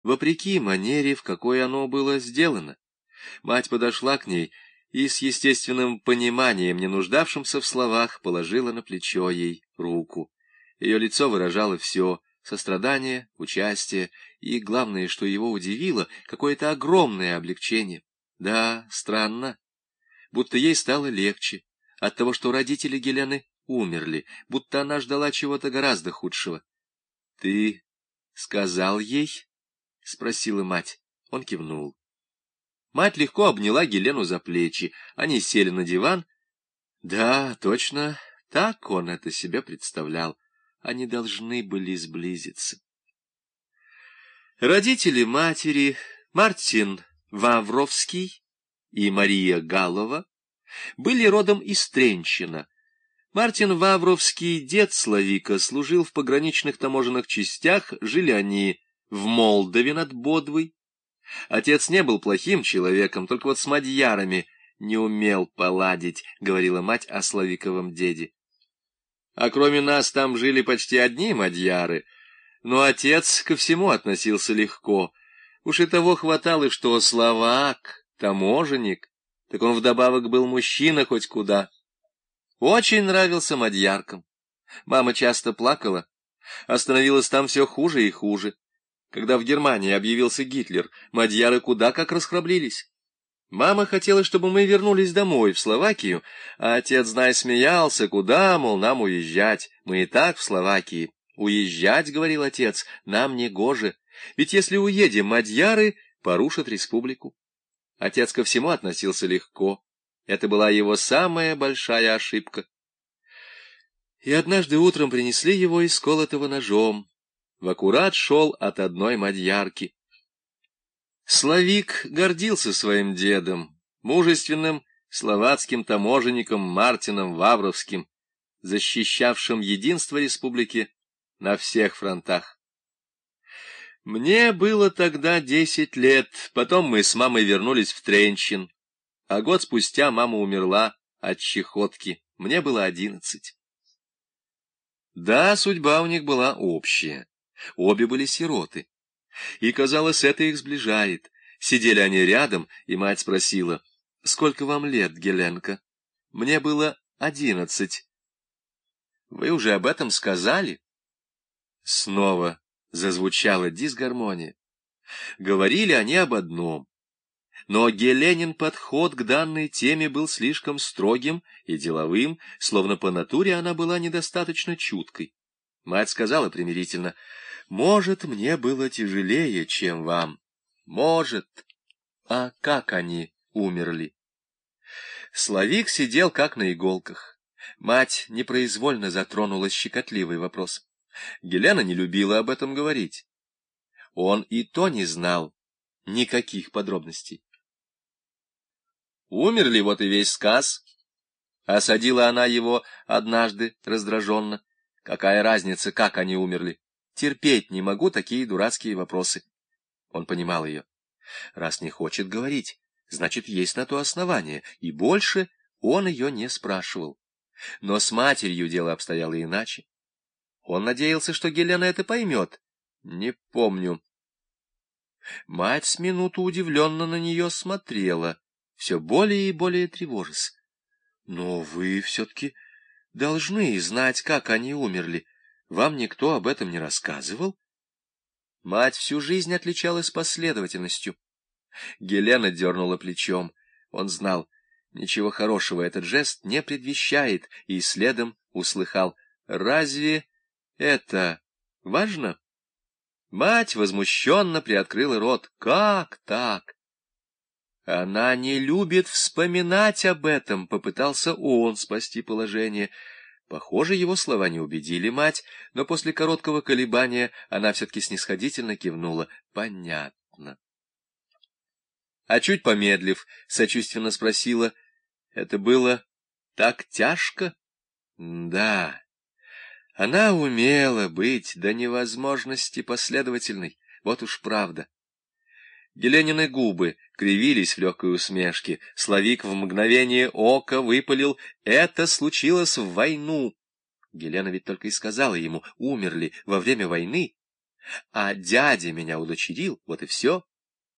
вопреки манере, в какой оно было сделано. Мать подошла к ней и с естественным пониманием, не нуждавшимся в словах, положила на плечо ей руку. Ее лицо выражало все — сострадание, участие и, главное, что его удивило, какое-то огромное облегчение. Да, странно, будто ей стало легче от того, что родители Гелены умерли, будто она ждала чего-то гораздо худшего. — Ты сказал ей? — спросила мать. Он кивнул. Мать легко обняла Гелену за плечи. Они сели на диван. Да, точно, так он это себе представлял. Они должны были сблизиться. Родители матери, Мартин Вавровский и Мария Галлова, были родом из Тренчина. Мартин Вавровский, дед Славика, служил в пограничных таможенных частях, жили они в Молдове над Бодвой. Отец не был плохим человеком, только вот с мадьярами не умел поладить, говорила мать о Славиковом деде. А кроме нас там жили почти одни мадьяры, но отец ко всему относился легко. Уж и того хватало, что словак, таможенник, так он вдобавок был мужчина хоть куда. Очень нравился мадьяркам. Мама часто плакала, а становилось там все хуже и хуже. Когда в Германии объявился Гитлер, мадьяры куда как расхрабрились. Мама хотела, чтобы мы вернулись домой, в Словакию, а отец, знай, смеялся, куда, мол, нам уезжать, мы и так в Словакии. Уезжать, говорил отец, нам не гоже, ведь если уедем, мадьяры порушат республику. Отец ко всему относился легко, это была его самая большая ошибка. И однажды утром принесли его исколотого ножом. В аккурат шел от одной мадьярки. Славик гордился своим дедом, мужественным словацким таможенником Мартином Вавровским, защищавшим единство республики на всех фронтах. Мне было тогда 10 лет, потом мы с мамой вернулись в Тренчин, а год спустя мама умерла от чехотки, мне было 11. Да, судьба у них была общая. Обе были сироты. И, казалось, это их сближает. Сидели они рядом, и мать спросила: — Сколько вам лет, Геленка? Мне было 11. — Вы уже об этом сказали? Снова зазвучала дисгармония. Говорили они об одном. Но Геленин подход к данной теме был слишком строгим и деловым, словно по натуре она была недостаточно чуткой. Мать сказала примирительно: — Может, мне было тяжелее, чем вам. Может. А как они умерли? Славик сидел как на иголках. Мать непроизвольно затронула щекотливый вопрос. Гелена не любила об этом говорить. Он и то не знал никаких подробностей. Умерли, вот и весь сказ. Осадила она его однажды раздраженно. Какая разница, как они умерли? Терпеть не могу такие дурацкие вопросы. Он понимал ее. Раз не хочет говорить, значит, есть на то основание, и больше он ее не спрашивал. Но с матерью дело обстояло иначе. Он надеялся, что Гелена это поймет. Не помню. Мать с минуту удивленно на нее смотрела, все более и более тревожась. Но вы все-таки должны знать, как они умерли. Вам никто об этом не рассказывал? Мать всю жизнь отличалась последовательностью. Гелена дернула плечом. Он знал, ничего хорошего этот жест не предвещает, и следом услыхал: «Разве это важно?» Мать возмущенно приоткрыла рот. «Как так?» «Она не любит вспоминать об этом», — попытался он спасти положение. Похоже, его слова не убедили мать, но после короткого колебания она все-таки снисходительно кивнула. «Понятно». А чуть помедлив, сочувственно спросила: «Это было так тяжко?» «Да, она умела быть до невозможности последовательной, вот уж правда». Геленины губы кривились в легкой усмешке. Славик в мгновение ока выпалил: «Это случилось в войну». Гелена ведь только и сказала ему: «Умерли во время войны». А дядя меня удочерил, вот и все.